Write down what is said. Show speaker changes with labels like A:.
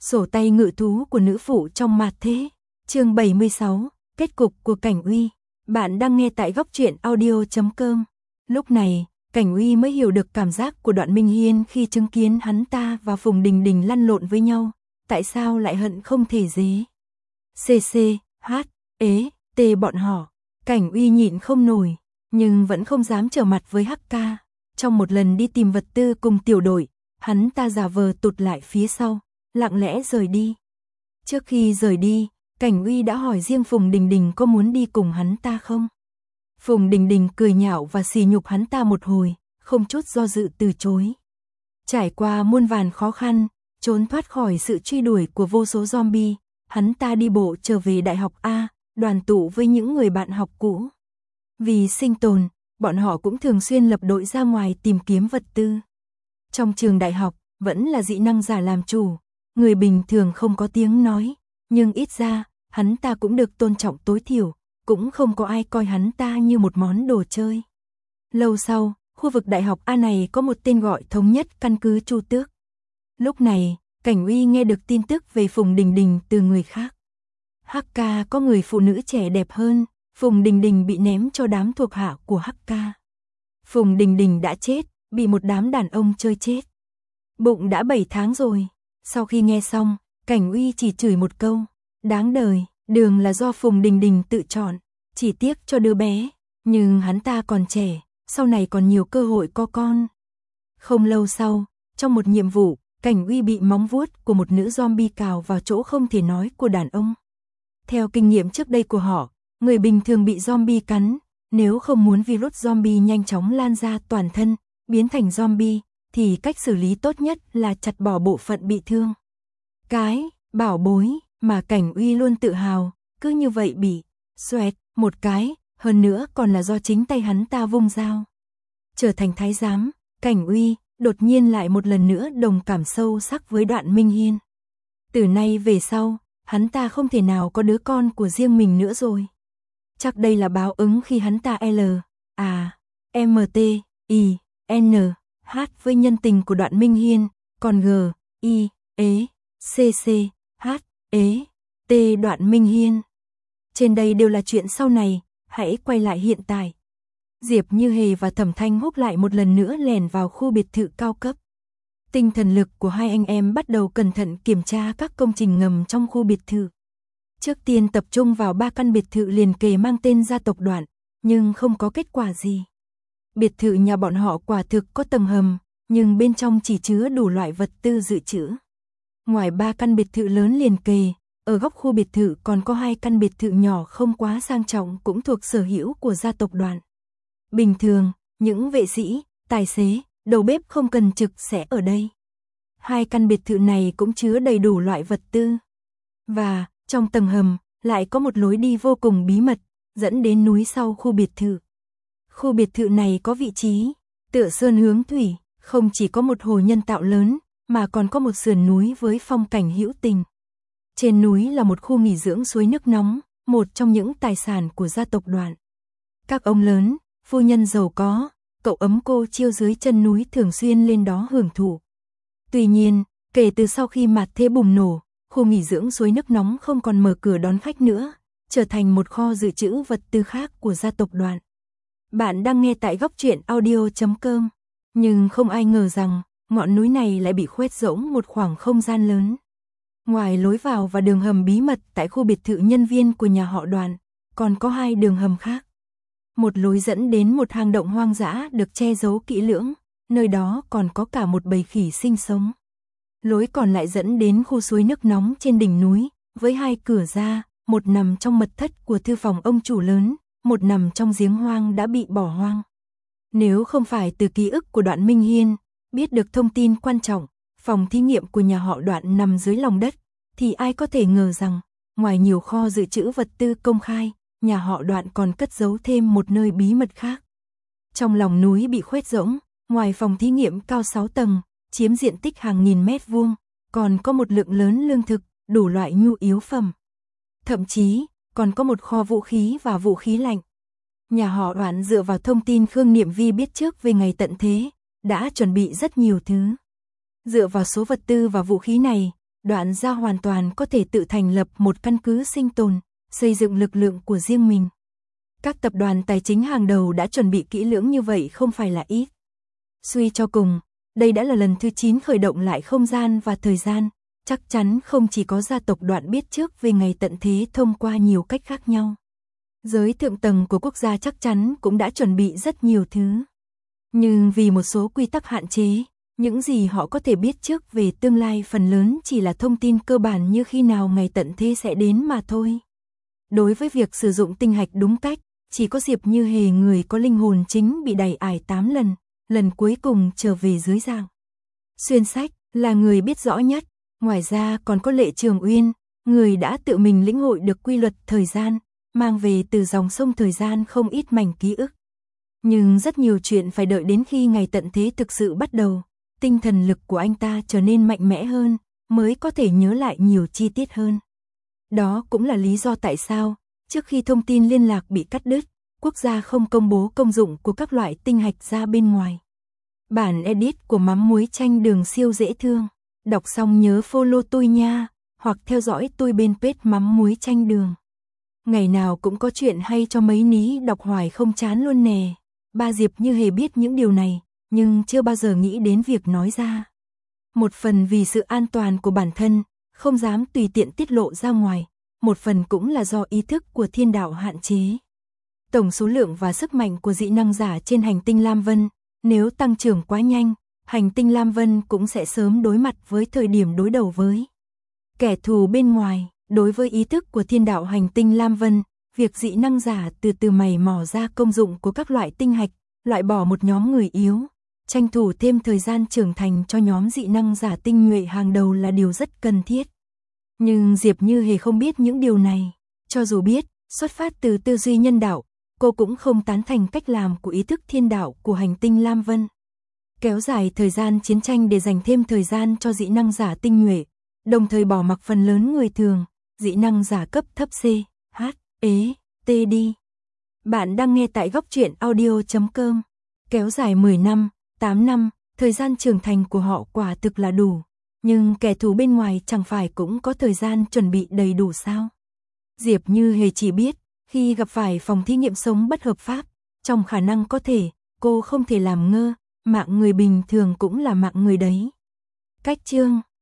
A: Sổ tay ngự thú của nữ phụ trong mạt thế. Chương 76, kết cục của Cảnh Uy. Bạn đang nghe tại góc truyện audio.com. Lúc này, Cảnh Uy mới hiểu được cảm giác của Đoạn Minh Hiên khi chứng kiến hắn ta và Phùng Đình Đình lăn lộn với nhau, tại sao lại hận không thể dế. CC, H, ế, T bọn họ. Cảnh Uy nhịn không nổi, nhưng vẫn không dám trở mặt với HK. Trong một lần đi tìm vật tư cùng tiểu đội, hắn ta giả vờ tụt lại phía sau, lặng lẽ rời đi. Trước khi rời đi, Cảnh Uy đã hỏi riêng Phùng Đình Đình có muốn đi cùng hắn ta không. Phùng Đình Đình cười nhạo và sỉ nhục hắn ta một hồi, không chút do dự từ chối. Trải qua muôn vàn khó khăn, trốn thoát khỏi sự truy đuổi của vô số zombie, hắn ta đi bộ trở về Đại học A, đoàn tụ với những người bạn học cũ. Vì sinh tồn, bọn họ cũng thường xuyên lập đội ra ngoài tìm kiếm vật tư. Trong trường đại học, vẫn là dị năng giả làm chủ, người bình thường không có tiếng nói, nhưng ít ra, hắn ta cũng được tôn trọng tối thiểu, cũng không có ai coi hắn ta như một món đồ chơi. Lâu sau, khu vực đại học A này có một tên gọi thống nhất căn cứ Chu Tước. Lúc này, Cảnh Uy nghe được tin tức về Phùng Đình Đình từ người khác. HK có người phụ nữ trẻ đẹp hơn, Phùng Đình Đình bị ném cho đám thuộc hạ của HK. Phùng Đình Đình đã chết, bị một đám đàn ông chơi chết. Bụng đã 7 tháng rồi. Sau khi nghe xong, Cảnh Uy chỉ chửi một câu, đáng đời, đường là do Phùng Đình Đình tự chọn, chỉ tiếc cho đứa bé, nhưng hắn ta còn trẻ, sau này còn nhiều cơ hội có con. Không lâu sau, trong một nhiệm vụ, Cảnh Uy bị móng vuốt của một nữ zombie cào vào chỗ không thể nói của đàn ông. Theo kinh nghiệm trước đây của họ, người bình thường bị zombie cắn, nếu không muốn virus zombie nhanh chóng lan ra toàn thân, biến thành zombie, thì cách xử lý tốt nhất là chặt bỏ bộ phận bị thương. Cái bảo bối mà Cảnh Uy luôn tự hào, cứ như vậy bị xoẹt một cái, hơn nữa còn là do chính tay hắn ta vung dao. Trở thành thái giám, Cảnh Uy đột nhiên lại một lần nữa đồng cảm sâu sắc với Đoạn Minh Hiên. Từ nay về sau, hắn ta không thể nào có đứa con của riêng mình nữa rồi. Chắc đây là báo ứng khi hắn ta H với nhân tình của Đoạn Minh Hiên, còn T Đoạn Minh Hiên. Trên đây đều là chuyện sau này, hãy quay lại hiện tại. Diệp Như Hề và Thẩm Thanh Húc lại một lần nữa lẻn vào khu biệt thự cao cấp. Tinh thần lực của hai anh em bắt đầu cẩn thận kiểm tra các công trình ngầm trong khu biệt thự. Trước tiên tập trung vào 3 căn biệt thự liền kề mang tên gia tộc Đoạn, nhưng không có kết quả gì. Biệt thự nhà bọn họ quả thực có tầng hầm, nhưng bên trong chỉ chứa đủ loại vật tư dự trữ. Ngoài 3 căn biệt thự lớn liền kề, ở góc khu biệt thự còn có 2 căn biệt thự nhỏ không quá sang trọng cũng thuộc sở hữu của gia tộc Đoạn. Bình thường, những vệ sĩ, tài xế, đầu bếp không cần trực sẽ ở đây. 2 căn biệt thự này cũng chứa đầy đủ loại vật tư. Và, trong tầng hầm, lại có một lối đi vô cùng bí mật, dẫn đến núi sau khu biệt thự. Khu biệt thự này có vị trí tựa sơn hướng thủy, không chỉ có một hồ nhân tạo lớn, mà còn có một sườn núi với phong cảnh hữu tình. Trên núi là một khu nghỉ dưỡng suối nước nóng, một trong những tài sản của gia tộc Đoạn. Các ông lớn, phu nhân giàu có, cậu ấm cô chiêu dưới chân núi thường xuyên lên đó hưởng thụ. Tuy nhiên, kể từ sau khi mạt thế bùng nổ, khu nghỉ dưỡng suối nước nóng không còn mở cửa đón khách nữa, trở thành một kho dự trữ vật tư khác của gia tộc Đoạn. Bạn đang nghe tại góc truyện audio.com, nhưng không ai ngờ rằng, ngọn núi này lại bị khoét rỗng một khoảng không gian lớn. Ngoài lối vào và đường hầm bí mật tại khu biệt thự nhân viên của nhà họ Đoạn, còn có 2 đường hầm khác. Một lối dẫn đến một hang động hoang dã được che giấu kỹ lưỡng, nơi đó còn có cả một bầy khỉ sinh sống. Lối còn lại dẫn đến khu suối nước nóng trên đỉnh núi, với 2 cửa ra, một nằm trong mật thất của thư phòng ông chủ lớn, một nằm trong giếng hoang đã bị bỏ hoang. Nếu không phải từ ký ức của Đoạn Minh Hiên, biết được thông tin quan trọng, phòng thí nghiệm của nhà họ Đoạn nằm dưới lòng đất, thì ai có thể ngờ rằng, ngoài nhiều kho dự trữ vật tư công khai, nhà họ Đoạn còn cất giấu thêm một nơi bí mật khác. Trong lòng núi bị khoét rỗng, ngoài phòng thí nghiệm cao 6 tầng, chiếm diện tích hàng nghìn mét vuông, còn có một lượng lớn lương thực, đủ loại nhu yếu phẩm. Thậm chí, còn có một kho vũ khí và vũ khí lạnh. Nhà họ Đoạn dựa vào thông tin Khương Niệm Vi biết trước về ngày tận thế, đã chuẩn bị rất nhiều thứ. Dựa vào số vật tư và vũ khí này, Đoạn Gia hoàn toàn có thể tự thành lập một căn cứ sinh tồn, xây dựng lực lượng của riêng mình. Các tập đoàn tài chính hàng đầu đã chuẩn bị kỹ lưỡng như vậy không phải là ít. Suy cho cùng, đây đã là lần thứ 9 khởi động lại không gian và thời gian, chắc chắn không chỉ có gia tộc Đoạn biết trước về ngày tận thế thông qua nhiều cách khác nhau. Giới thượng tầng của quốc gia chắc chắn cũng đã chuẩn bị rất nhiều thứ. Nhưng vì một số quy tắc hạn chế, những gì họ có thể biết trước về tương lai phần lớn chỉ là thông tin cơ bản như khi nào ngày tận thế sẽ đến mà thôi. Đối với việc sử dụng tinh hạch đúng cách, chỉ có Diệp Như Hề người có linh hồn chính bị đày ải 8 lần, lần cuối cùng trở về dưới dạng. Xuyên Sách là người biết rõ nhất, ngoài ra còn có Lệ Trường Uyên, người đã tự mình lĩnh hội được quy luật thời gian, mang về từ dòng sông thời gian không ít mảnh ký ức. Nhưng rất nhiều chuyện phải đợi đến khi ngày tận thế thực sự bắt đầu, tinh thần lực của anh ta trở nên mạnh mẽ hơn, mới có thể nhớ lại nhiều chi tiết hơn. Đó cũng là lý do tại sao, trước khi thông tin liên lạc bị cắt đứt, quốc gia không công bố công dụng của các loại tinh hạch ra bên ngoài. Bản edit của mắm muối chanh đường siêu dễ thương. Đọc xong nhớ follow tôi nha, hoặc theo dõi tôi bên page mắm muối chanh đường. Ngày nào cũng có chuyện hay cho mấy ní đọc hoài không chán luôn nè. Ba Diệp Như Hề biết những điều này, nhưng chưa bao giờ nghĩ đến việc nói ra. Một phần vì sự an toàn của bản thân, không dám tùy tiện tiết lộ ra ngoài, một phần cũng là do ý thức của thiên đạo hạn chế. Tổng số lượng và sức mạnh của dị năng giả trên hành tinh Lam Vân, nếu tăng trưởng quá nhanh, hành tinh Lam Vân cũng sẽ sớm đối mặt với thời điểm đối đầu với kẻ thù bên ngoài. Đối với ý thức của thiên đạo hành tinh Lam Vân, việc dị năng giả từ từ mày mò ra công dụng của các loại tinh hạch, loại bỏ một nhóm người yếu, tranh thủ thêm thời gian trưởng thành cho nhóm dị năng giả tinh nhuệ hàng đầu là điều rất cần thiết. Nhưng Diệp Như Hề không biết những điều này. Cho dù biết, xuất phát từ tư duy nhân đạo, cô cũng không tán thành cách làm của ý thức thiên đạo của hành tinh Lam Vân. Kéo dài thời gian chiến tranh để dành thêm thời gian cho dị năng giả tinh nhuệ, đồng thời bỏ mặc phần lớn người thường, dị năng giả cấp thấp C, H, E, T đi. Bạn đang nghe tại góc truyện audio.com. Kéo dài 10 năm, 8 năm, thời gian trưởng thành của họ quả thực là đủ. Nhưng kẻ thù bên ngoài chẳng phải cũng có thời gian chuẩn bị đầy đủ sao? Diệp Như Hề chỉ biết, khi gặp phải phòng thí nghiệm sống bất hợp pháp, trong khả năng có thể, cô không thể làm ngơ, mạng người bình thường cũng là mạng người đấy. Cách chương